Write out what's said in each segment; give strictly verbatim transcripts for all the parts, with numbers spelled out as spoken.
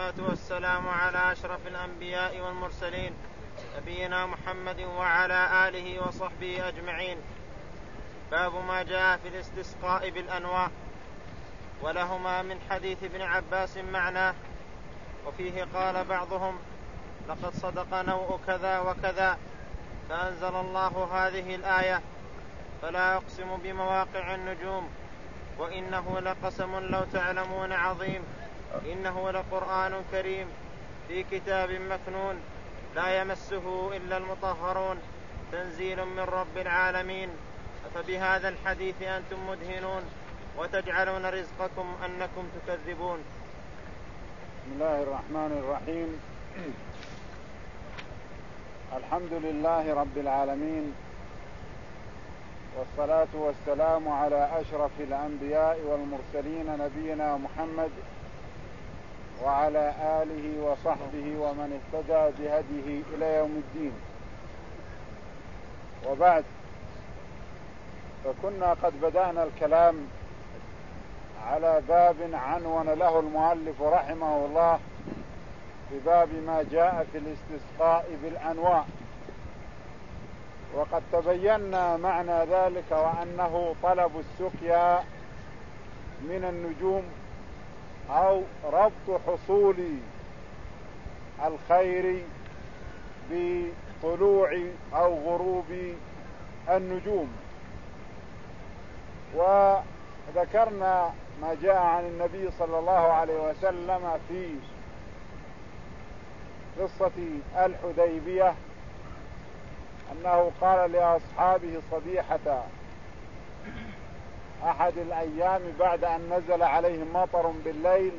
والصلاة والسلام على أشرف الأنبياء والمرسلين نبينا محمد وعلى آله وصحبه أجمعين. باب ما جاء في الاستسقاء بالأنواع. ولهما من حديث ابن عباس معناه، وفيه قال بعضهم: لقد صدق نوء كذا وكذا، فأنزل الله هذه الآية: فلا أقسم بمواقع النجوم وإنه لقسم لو تعلمون عظيم، إنه لقرآن كريم في كتاب مكنون لا يمسه إلا المطهرون تنزيل من رب العالمين. أفبهذا الحديث أنتم مدهنون وتجعلون رزقكم أنكم تكذبون. بسم الله الرحمن الرحيم. الحمد لله رب العالمين، والصلاة والسلام على أشرف الأنبياء والمرسلين نبينا محمد وعلى آله وصحبه ومن اهتدى بهديه إلى يوم الدين. وبعد، فكنا قد بدأنا الكلام على باب عنون له المؤلف رحمه الله بباب ما جاء في الاستسقاء بالأنواع، وقد تبينا معنى ذلك وأنه طلب السقيا من النجوم أو ربط حصول الخير بطلوع أو غروب النجوم. وذكرنا ما جاء عن النبي صلى الله عليه وسلم في قصة الحديبية أنه قال لأصحابه صبيحة أحد الأيام بعد أن نزل عليهم مطر بالليل،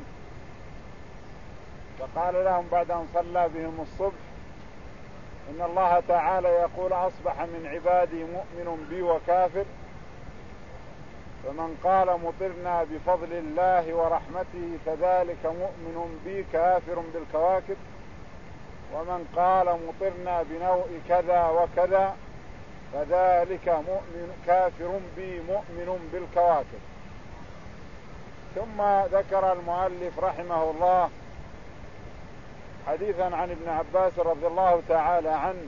فقال لهم بعد أن صلى بهم الصبح: إن الله تعالى يقول: أصبح من عبادي مؤمن بي وكافر، فمن قال مطرنا بفضل الله ورحمته فذلك مؤمن بي كافر بالكواكب، ومن قال مطرنا بنوء كذا وكذا فذلك مؤمن كافر بي مؤمن بالكواكب. ثم ذكر المؤلف رحمه الله حديثا عن ابن عباس رضي الله تعالى عنه،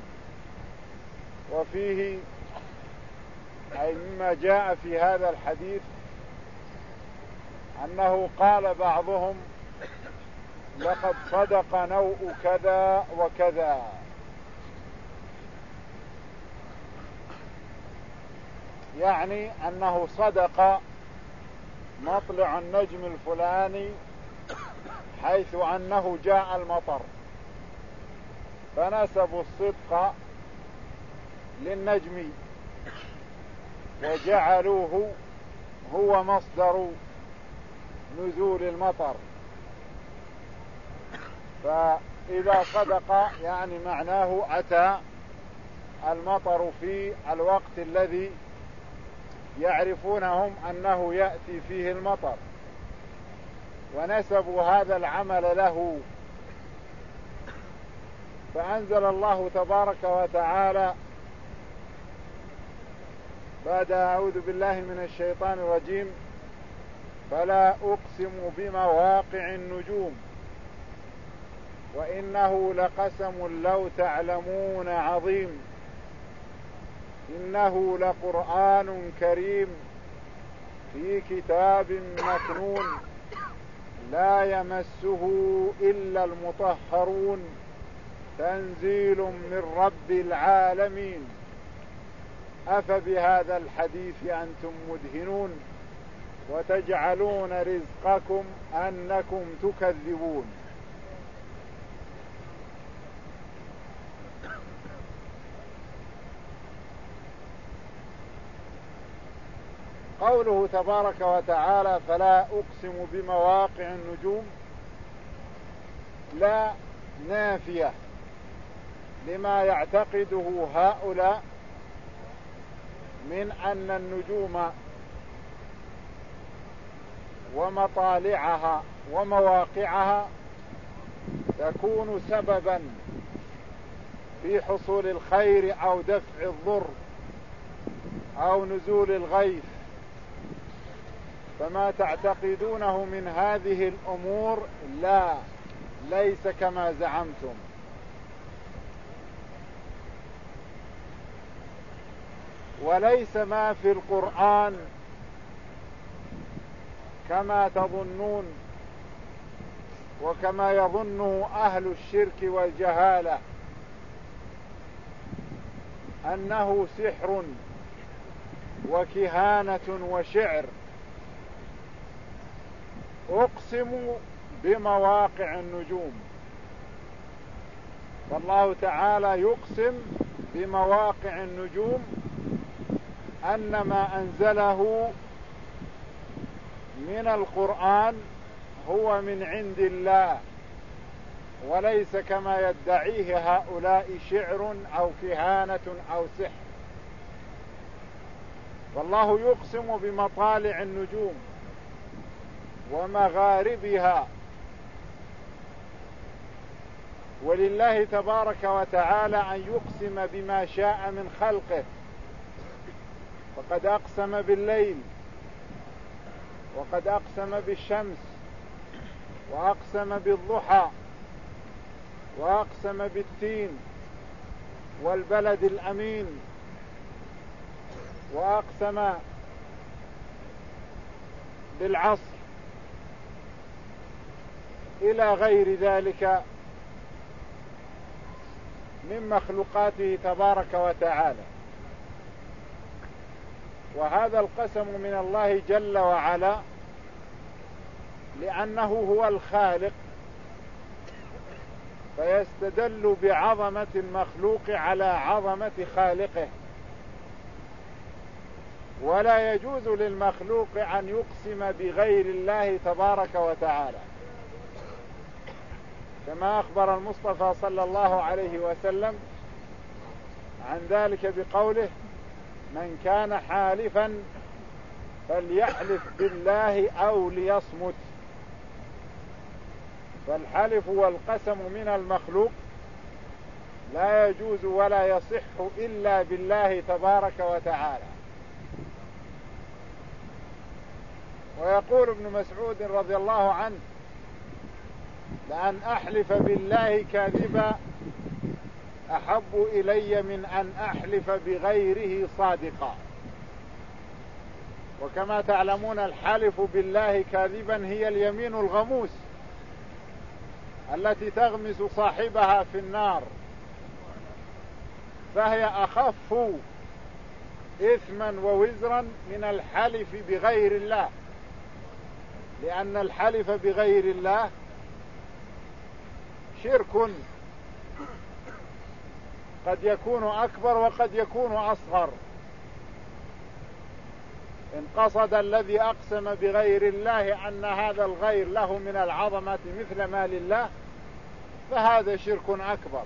وفيه أي مما جاء في هذا الحديث أنه قال بعضهم: لقد صدق نوء كذا وكذا، يعني أنه صدق مطلع النجم الفلاني حيث أنه جاء المطر، فنسبوا الصدق للنجم وجعلوه هو مصدر نزول المطر. فإذا صدق يعني معناه أتى المطر في الوقت الذي يعرفونهم أنه يأتي فيه المطر، ونسبوا هذا العمل له. فأنزل الله تبارك وتعالى بعد أعوذ بالله من الشيطان الرجيم: فلا أقسم بمواقع النجوم وإنه لقسم لو تعلمون عظيم، إنه لقرآن كريم في كتاب مكنون لا يمسه إلا المطهرون تنزيل من رب العالمين. أفبهذا الحديث أنتم مدهنون وتجعلون رزقكم أنكم تكذبون. قوله تبارك وتعالى: فلا أقسم بمواقع النجوم، لا نافية لما يعتقده هؤلاء من أن النجوم ومطالعها ومواقعها تكون سببا في حصول الخير أو دفع الضر أو نزول الغيث. فما تعتقدونه من هذه الأمور لا، ليس كما زعمتم. وليس ما في القرآن كما تظنون وكما يظنه أهل الشرك والجهالة أنه سحر وكهانة وشعر. أقسم بمواقع النجوم، فالله تعالى يقسم بمواقع النجوم أن ما أنزله من القرآن هو من عند الله، وليس كما يدعيه هؤلاء شعر أو كهانة أو سحر. والله يقسم بمطالع النجوم ومغاربها، ولله تبارك وتعالى أن يقسم بما شاء من خلقه، فقد أقسم بالليل، وقد أقسم بالشمس، وأقسم بالضحى، وأقسم بالتين والبلد الأمين، وأقسم بالعصر، إلى غير ذلك من مخلوقاته تبارك وتعالى. وهذا القسم من الله جل وعلا لأنه هو الخالق، فيستدل بعظمة المخلوق على عظمة خالقه، ولا يجوز للمخلوق أن يقسم بغير الله تبارك وتعالى، كما أخبر المصطفى صلى الله عليه وسلم عن ذلك بقوله: من كان حالفا فليحلف بالله أو ليصمت. فالحلف والقسم من المخلوق لا يجوز ولا يصح إلا بالله تبارك وتعالى. ويقول ابن مسعود رضي الله عنه: لأن أحلف بالله كاذبا أحب إلي من أن أحلف بغيره صادقا. وكما تعلمون الحلف بالله كاذبا هي اليمين الغموس التي تغمس صاحبها في النار، فهي أخف إثما ووزرا من الحلف بغير الله، لأن الحلف بغير الله شرك قد يكون أكبر وقد يكون أصغر. إن قصد الذي أقسم بغير الله أن هذا الغير له من العظمة مثل ما لله فهذا شرك أكبر،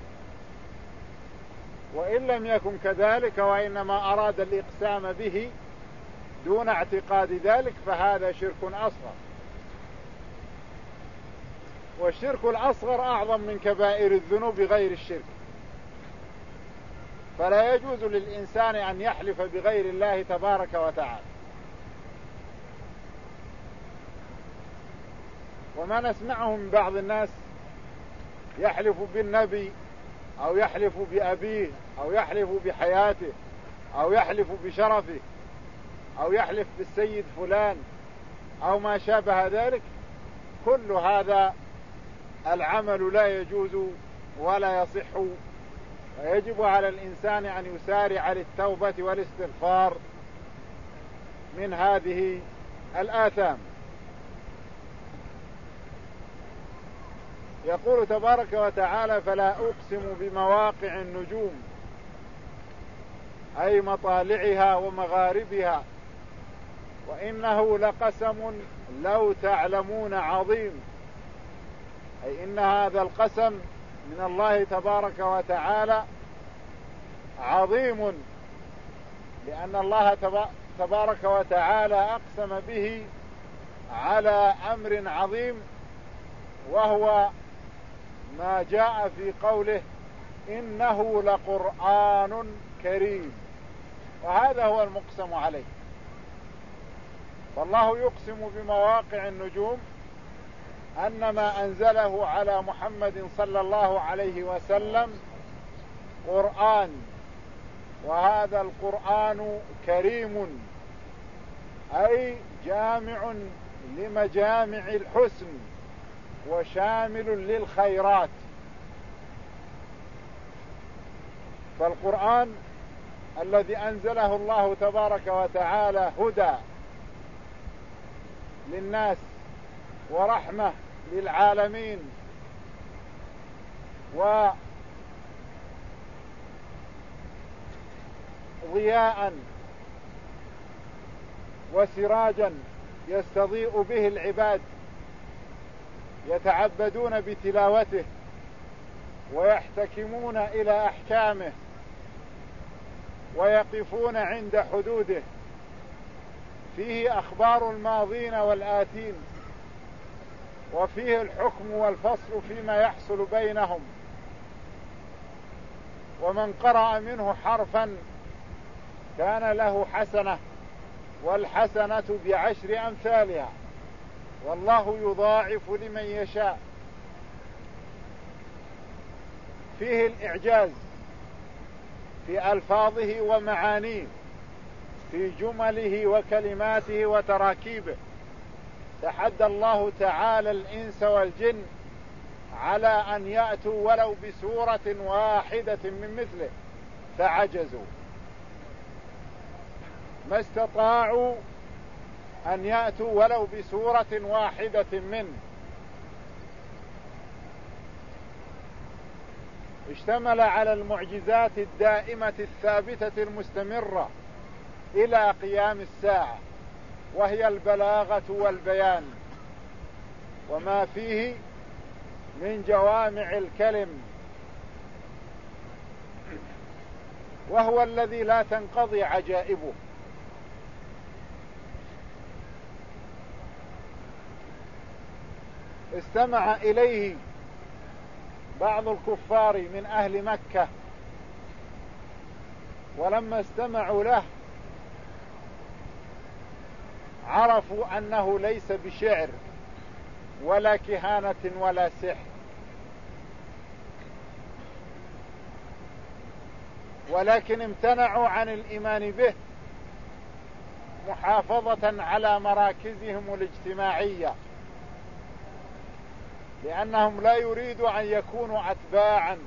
وإن لم يكن كذلك وإنما أراد الإقسام به دون اعتقاد ذلك فهذا شرك أصغر. والشرك الأصغر أعظم من كبائر الذنوب غير الشرك، فلا يجوز للإنسان أن يحلف بغير الله تبارك وتعالى. وما نسمعه من بعض الناس يحلف بالنبي أو يحلف بأبيه أو يحلف بحياته أو يحلف بشرفه أو يحلف بالسيد فلان أو ما شابه ذلك، كل هذا العمل لا يجوز ولا يصح، ويجب على الإنسان أن يسارع للتوبة والاستغفار من هذه الآثام. يقول تبارك وتعالى: فلا أقسم بمواقع النجوم، أي مطالعها ومغاربها، وإنه لقسم لو تعلمون عظيم، أي إن هذا القسم من الله تبارك وتعالى عظيم، لأن الله تبارك وتعالى أقسم به على أمر عظيم، وهو ما جاء في قوله: إنه لقرآن كريم، وهذا هو المقسم عليه. فالله يقسم بمواقع النجوم أن ما أنزله على محمد صلى الله عليه وسلم قرآن، وهذا القرآن كريم، أي جامع لمجامع الحسن وشامل للخيرات. فالقرآن الذي أنزله الله تبارك وتعالى هدى للناس ورحمة للعالمين وضياء وسراجا يستضيء به العباد يتعبدون بتلاوته ويحتكمون إلى أحكامه ويقفون عند حدوده. فيه أخبار الماضين والآتين، وفيه الحكم والفصل فيما يحصل بينهم. ومن قرأ منه حرفا كان له حسنة، والحسنة بعشر أمثالها، والله يضاعف لمن يشاء. فيه الإعجاز في ألفاظه ومعانيه، في جمله وكلماته وتراكيبه. تحدى الله تعالى الإنس والجن على أن يأتوا ولو بسورة واحدة من مثله فعجزوا، ما استطاعوا أن يأتوا ولو بسورة واحدة منه. اشتمل على المعجزات الدائمة الثابتة المستمرة إلى قيام الساعة، وهي البلاغة والبيان، وما فيه من جوامع الكلم، وهو الذي لا تنقضي عجائبه. استمع إليه بعض الكفار من أهل مكة، ولما استمعوا له عرفوا أنه ليس بشعر ولا كهانة ولا سحر، ولكن امتنعوا عن الإيمان به محافظة على مراكزهم الاجتماعية، لأنهم لا يريدوا أن يكونوا أتباعا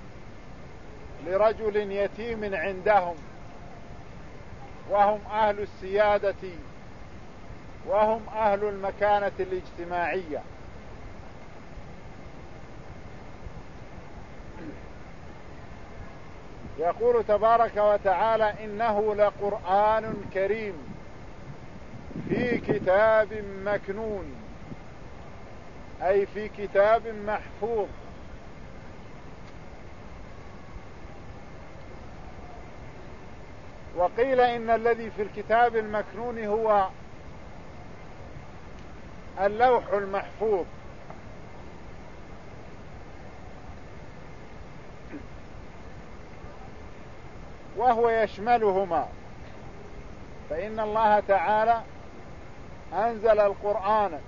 لرجل يتيم عندهم، وهم أهل السيادة وهم أهل المكانة الاجتماعية. يقول تبارك وتعالى: إنه لقرآن كريم في كتاب مكنون، أي في كتاب محفوظ. وقيل إن الذي في الكتاب المكنون هو اللوح المحفوظ، وهو يشملهما، فإن الله تعالى أنزل القرآن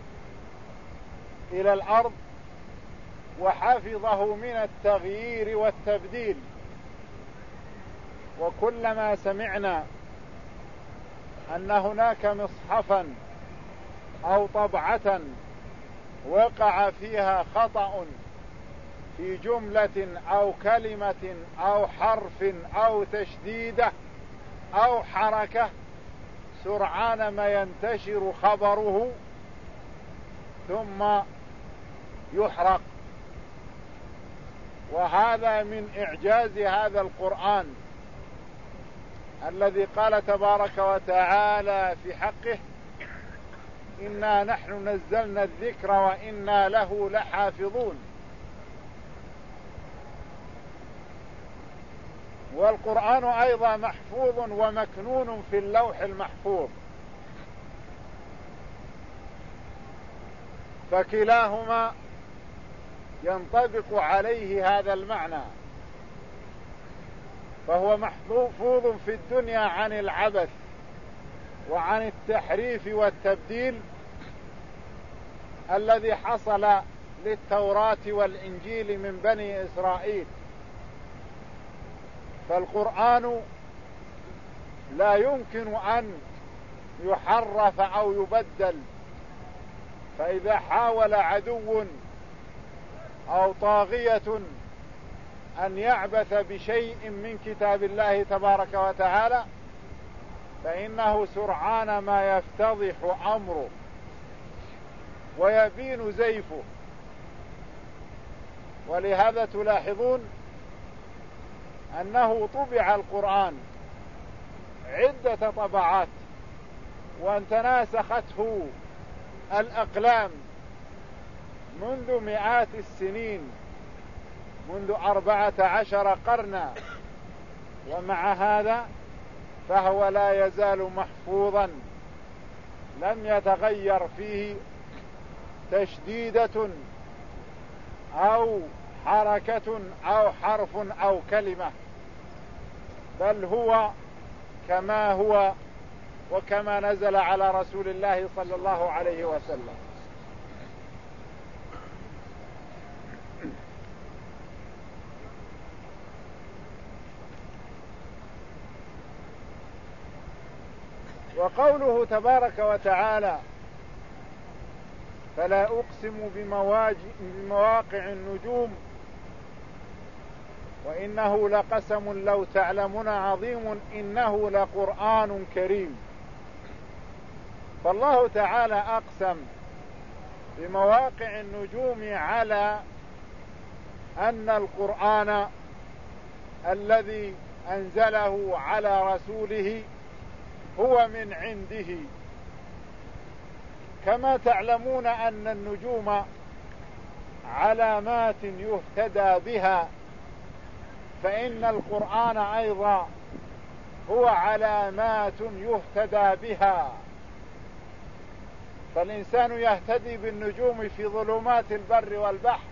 إلى الأرض وحفظه من التغيير والتبديل. وكلما سمعنا أن هناك مصحفا أو طبعة وقع فيها خطأ في جملة أو كلمة أو حرف أو تشديدة أو حركة، سرعان ما ينتشر خبره ثم يحرق. وهذا من إعجاز هذا القرآن الذي قال تبارك وتعالى في حقه: إنا نحن نزلنا الذكر وإنا له لحافظون. والقرآن أيضا محفوظ ومكنون في اللوح المحفوظ، فكلاهما ينطبق عليه هذا المعنى، فهو محفوظ في الدنيا عن العبث وعن التحريف والتبديل، الذي حصل للتوراة والإنجيل من بني إسرائيل. فالقرآن لا يمكن أن يحرف أو يبدل، فإذا حاول عدو أو طاغية أن يعبث بشيء من كتاب الله تبارك وتعالى فإنه سرعان ما يفتضح أمره ويبين زيفه. ولهذا تلاحظون أنه طبع القرآن عدة طبعات، وأن تناسخته الأقلام منذ مئات السنين، منذ أربعة عشر قرنا، ومع هذا فهو لا يزال محفوظا، لم يتغير فيه تشديدة أو حركة أو حرف أو كلمة، بل هو كما هو وكما نزل على رسول الله صلى الله عليه وسلم. وقوله تبارك وتعالى فلا أقسم بمواقع النجوم وإنه لقسم لو تعلمون عظيم إنه لقرآن كريم. فالله تعالى أقسم بمواقع النجوم على أن القرآن الذي أنزله على رسوله هو من عنده. كما تعلمون أن النجوم علامات يهتدى بها، فإن القرآن أيضا هو علامات يهتدى بها. فالإنسان يهتدي بالنجوم في ظلمات البر والبحر،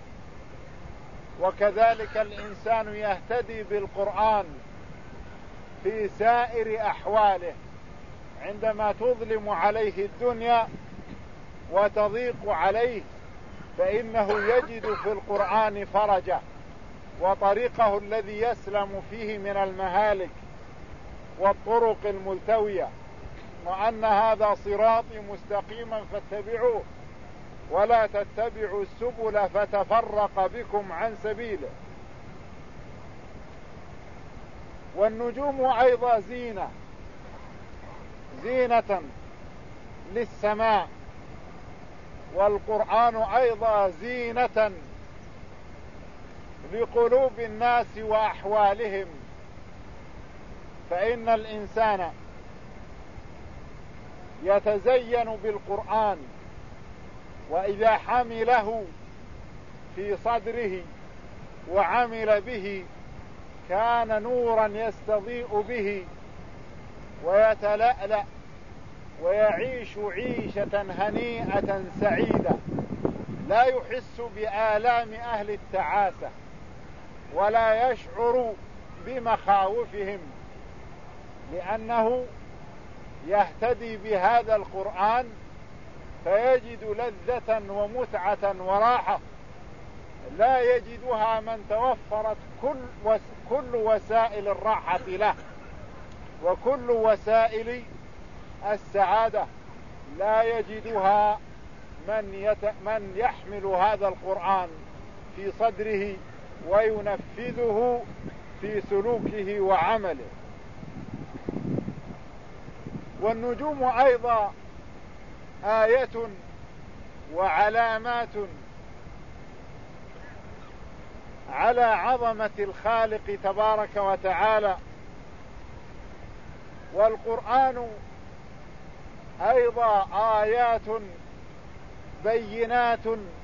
وكذلك الإنسان يهتدي بالقرآن في سائر أحواله. عندما تظلم عليه الدنيا وتضيق عليه فإنه يجد في القرآن فرجا وطريقه الذي يسلم فيه من المهالك والطرق الملتوية، وأن هذا صراطي مستقيما فاتبعوه ولا تتبعوا السبل فتفرق بكم عن سبيله. والنجوم أيضا زينة زينة للسماء، والقرآن أيضا زينة لقلوب الناس وأحوالهم. فإن الإنسان يتزين بالقرآن، وإذا حمله في صدره وعمل به كان نورا يستضيء به ويتلألأ ويعيش عيشة هنيئة سعيدة، لا يحس بآلام أهل التعاسة ولا يشعر بمخاوفهم، لأنه يهتدي بهذا القرآن فيجد لذة ومتعة وراحة لا يجدها من توفرت كل, كل وسائل الراحة له وكل وسائل السعادة، لا يجدها من, يت... من يحمل هذا القرآن في صدره وينفذه في سلوكه وعمله. والنجوم أيضا آية وعلامات على عظمة الخالق تبارك وتعالى. والقرآن أيضا آيات بينات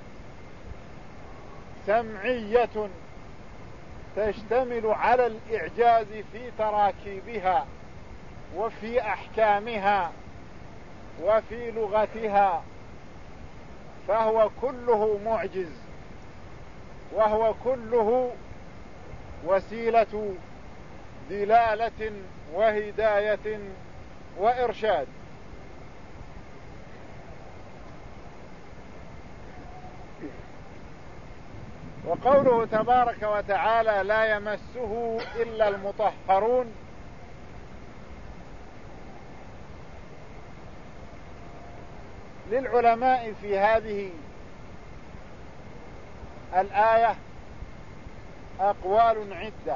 سمعية تشتمل على الإعجاز في تراكيبها وفي أحكامها وفي لغتها، فهو كله معجز، وهو كله وسيلة دلالة وهداية وإرشاد. وقوله تبارك وتعالى لا يمسه إلا المطهرون، للعلماء في هذه الآية أقوال عدة.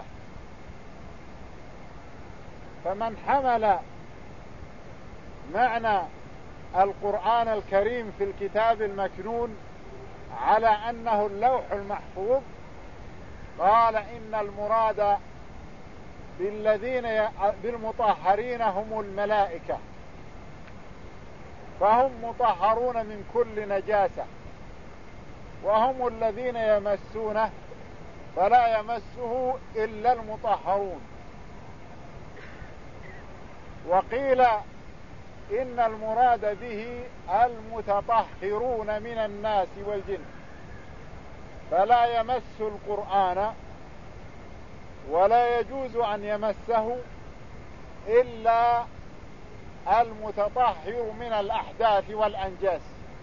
فمن حمل معنى القرآن الكريم في الكتاب المكنون على أنه اللوح المحفوظ قال إن المراد بالذين بالمطهرين هم الملائكة، فهم مطهرون من كل نجاسة، وهم الذين يمسونه فلا يمسه إلا المطهرون. وقيل إن المراد به المتطهرون من الناس والجن، فلا يمس القرآن ولا يجوز أن يمسه إلا المتطهر من الأحداث والأنجاس.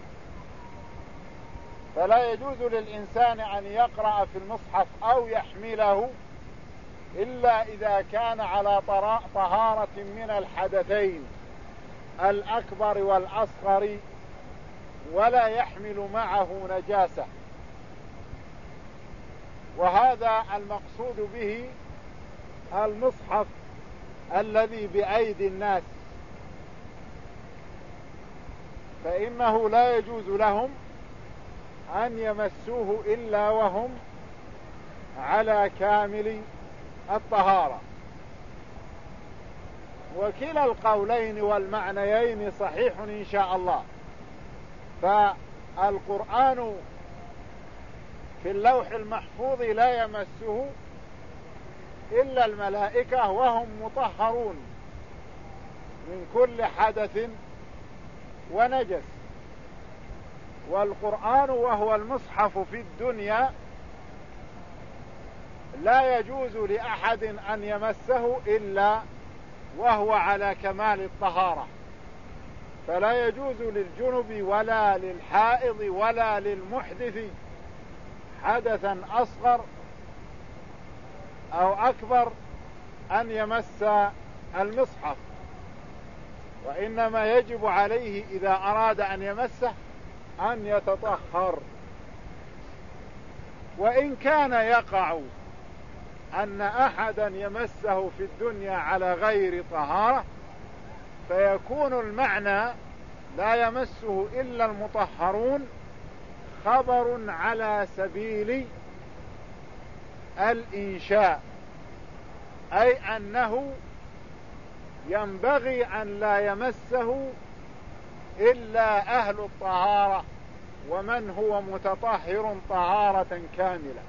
فلا يجوز للإنسان أن يقرأ في المصحف أو يحمله إلا إذا كان على طهارة من الحدثين الأكبر والأصغر، ولا يحمل معه نجاسة. وهذا المقصود به المصحف الذي بأيدي الناس، فإنه لا يجوز لهم أن يمسوه إلا وهم على كامل الطهارة. وكلا القولين والمعنيين صحيح إن شاء الله. فالقرآن في اللوح المحفوظ لا يمسه إلا الملائكة وهم مطهرون من كل حدث ونجس. والقرآن وهو المصحف في الدنيا لا يجوز لأحد أن يمسه إلا وهو على كمال الطهارة، فلا يجوز للجنب ولا للحائض ولا للمحدث حدثا أصغر أو أكبر أن يمس المصحف، وإنما يجب عليه إذا أراد أن يمسه أن يتطهر. وإن كان يقع أن أحدا يمسه في الدنيا على غير طهارة فيكون المعنى لا يمسه إلا المطهرون خبر على سبيل الإنشاء، أي أنه ينبغي أن لا يمسه إلا أهل الطهارة ومن هو متطهر طهارة كاملة.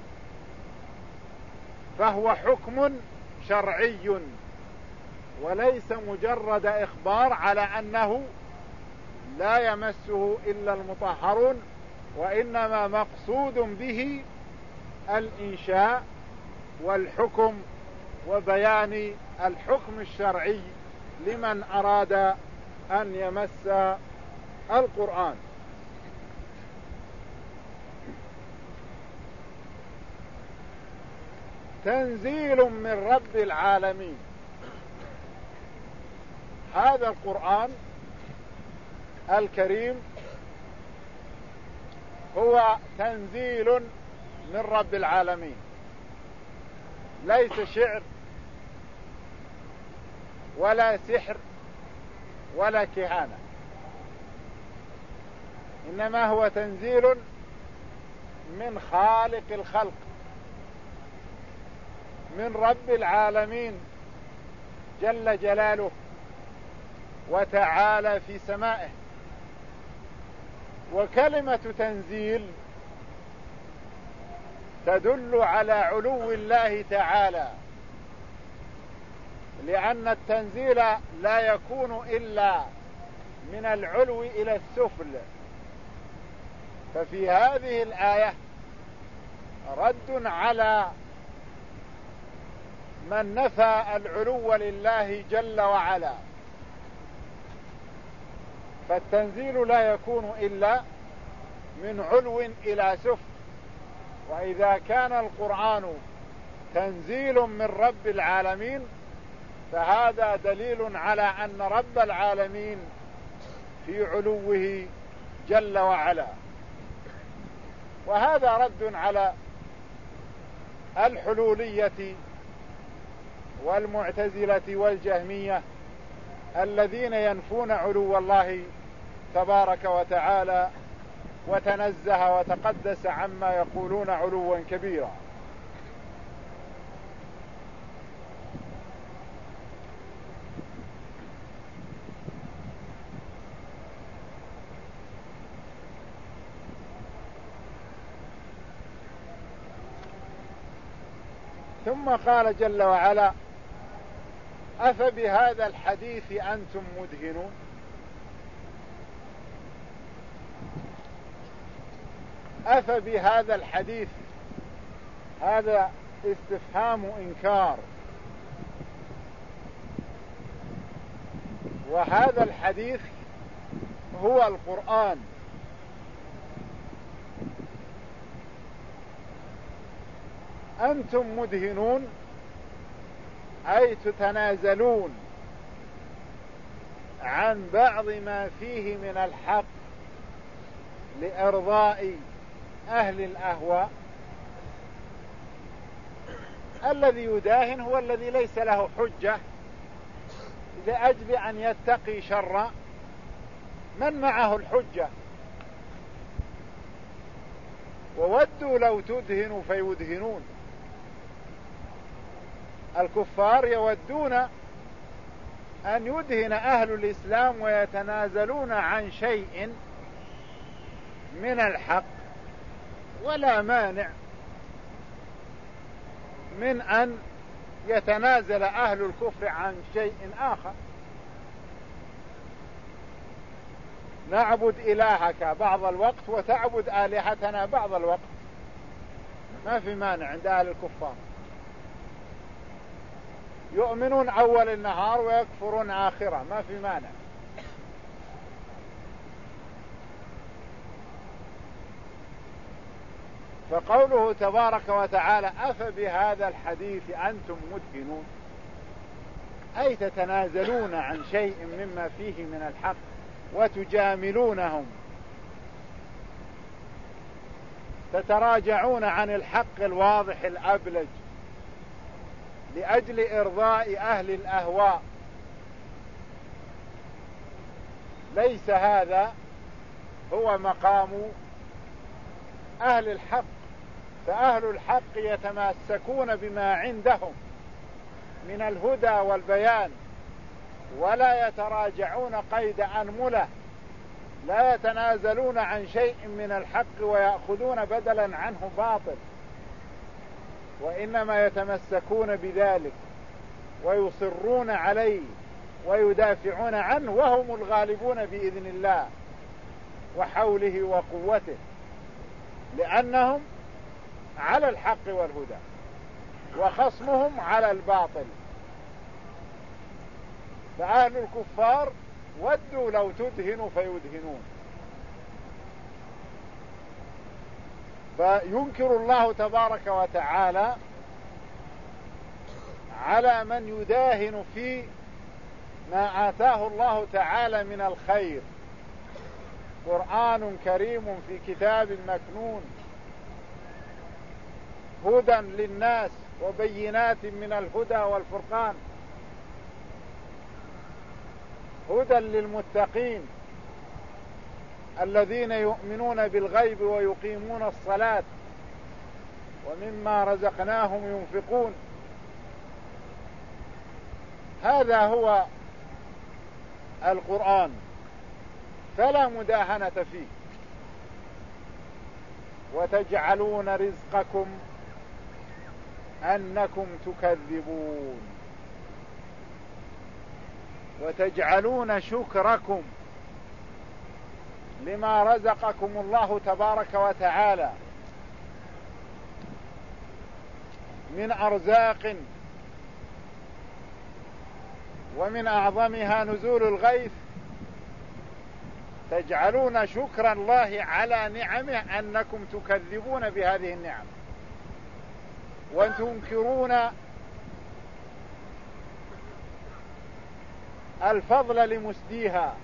فهو حكم شرعي وليس مجرد إخبار على أنه لا يمسه إلا المطهرون، وإنما مقصود به الإنشاء والحكم وبيان الحكم الشرعي لمن أراد أن يمس القرآن. تنزيل من رب العالمين. هذا القرآن الكريم هو تنزيل من رب العالمين، ليس شعر ولا سحر ولا كهانة، إنما هو تنزيل من خالق الخلق، من رب العالمين جل جلاله وتعالى في سمائه. وكلمة تنزيل تدل على علو الله تعالى، لأن التنزيل لا يكون إلا من العلو إلى السفل. ففي هذه الآية رد على من نفى العلو لله جل وعلا، فالتنزيل لا يكون إلا من علو إلى سفل، وإذا كان القرآن تنزيل من رب العالمين فهذا دليل على أن رب العالمين في علوه جل وعلا. وهذا رد على الحلولية والمعتزلة والجهمية الذين ينفون علو الله تبارك وتعالى وتنزه وتقدس عما يقولون علوا كبيرا. ثم قال جل وعلا: أفبهذا الحديث أنتم مدهنون. أفبهذا الحديث، هذا استفهام إنكار، وهذا الحديث هو القرآن. أنتم مدهنون أي تتنازلون عن بعض ما فيه من الحق لإرضاء أهل الأهواء. الذي يداهن هو الذي ليس له حجة لأجل أن يتقي شر من معه الحجة. وودوا لو تدهنوا فيدهنون. الكفار يودون أن يدهن أهل الإسلام ويتنازلون عن شيء من الحق، ولا مانع من أن يتنازل أهل الكفر عن شيء آخر. نعبد إلهك بعض الوقت وتعبد آلهتنا بعض الوقت، ما في مانع عند أهل الكفار. يؤمنون أول النهار ويكفرون آخره، ما في مانع. فقوله تبارك وتعالى: أفبهذا الحديث أنتم مدهنون، أي تتنازلون عن شيء مما فيه من الحق وتجاملونهم، تتراجعون عن الحق الواضح الأبلج لأجل إرضاء أهل الأهواء. ليس هذا هو مقام أهل الحق، فأهل الحق يتمسكون بما عندهم من الهدى والبيان، ولا يتراجعون قيد أنملة، لا يتنازلون عن شيء من الحق ويأخذون بدلا عنه باطل، وإنما يتمسكون بذلك ويصرون عليه ويدافعون عنه، وهم الغالبون بإذن الله وحوله وقوته، لأنهم على الحق والهدى وخصمهم على الباطل. فأهل الكفار ودوا لو تدهنوا فيدهنون. فينكر الله تبارك وتعالى على من يداهن في ما آتاه الله تعالى من الخير. قرآن كريم في كتاب مكنون هدى للناس وبينات من الهدى والفرقان، هدى للمتقين الذين يؤمنون بالغيب ويقيمون الصلاة ومما رزقناهم ينفقون. هذا هو القرآن، فلا مداهنة فيه. وتجعلون رزقكم أنكم تكذبون، وتجعلون شكركم لما رزقكم الله تبارك وتعالى من أرزاق، ومن أعظمها نزول الغيث، تجعلون شكر الله على نعمه أنكم تكذبون بهذه النعم وتنكرون الفضل لمسديها،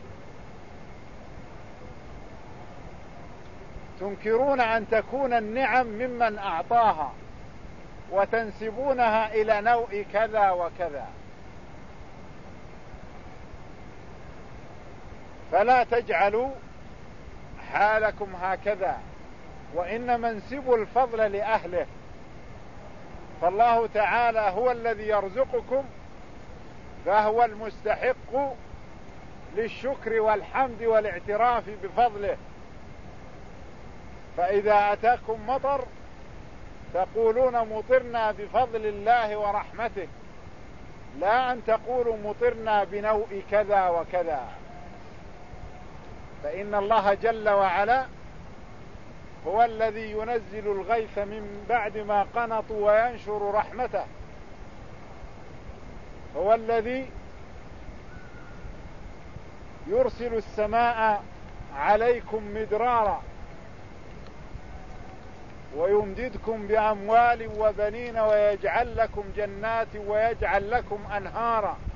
تنكرون أن تكون النعم ممن أعطاها وتنسبونها إلى نوع كذا وكذا. فلا تجعلوا حالكم هكذا، وإنما انسبوا الفضل لأهله، فالله تعالى هو الذي يرزقكم، فهو المستحق للشكر والحمد والاعتراف بفضله. فإذا أتاكم مطر تقولون مطرنا بفضل الله ورحمته، لا أن تقولوا مطرنا بنوع كذا وكذا، فإن الله جل وعلا هو الذي ينزل الغيث من بعد ما قنطوا وينشر رحمته، هو الذي يرسل السماء عليكم مدرارا ويمددكم بأموال وبنين ويجعل لكم جنات ويجعل لكم أنهارا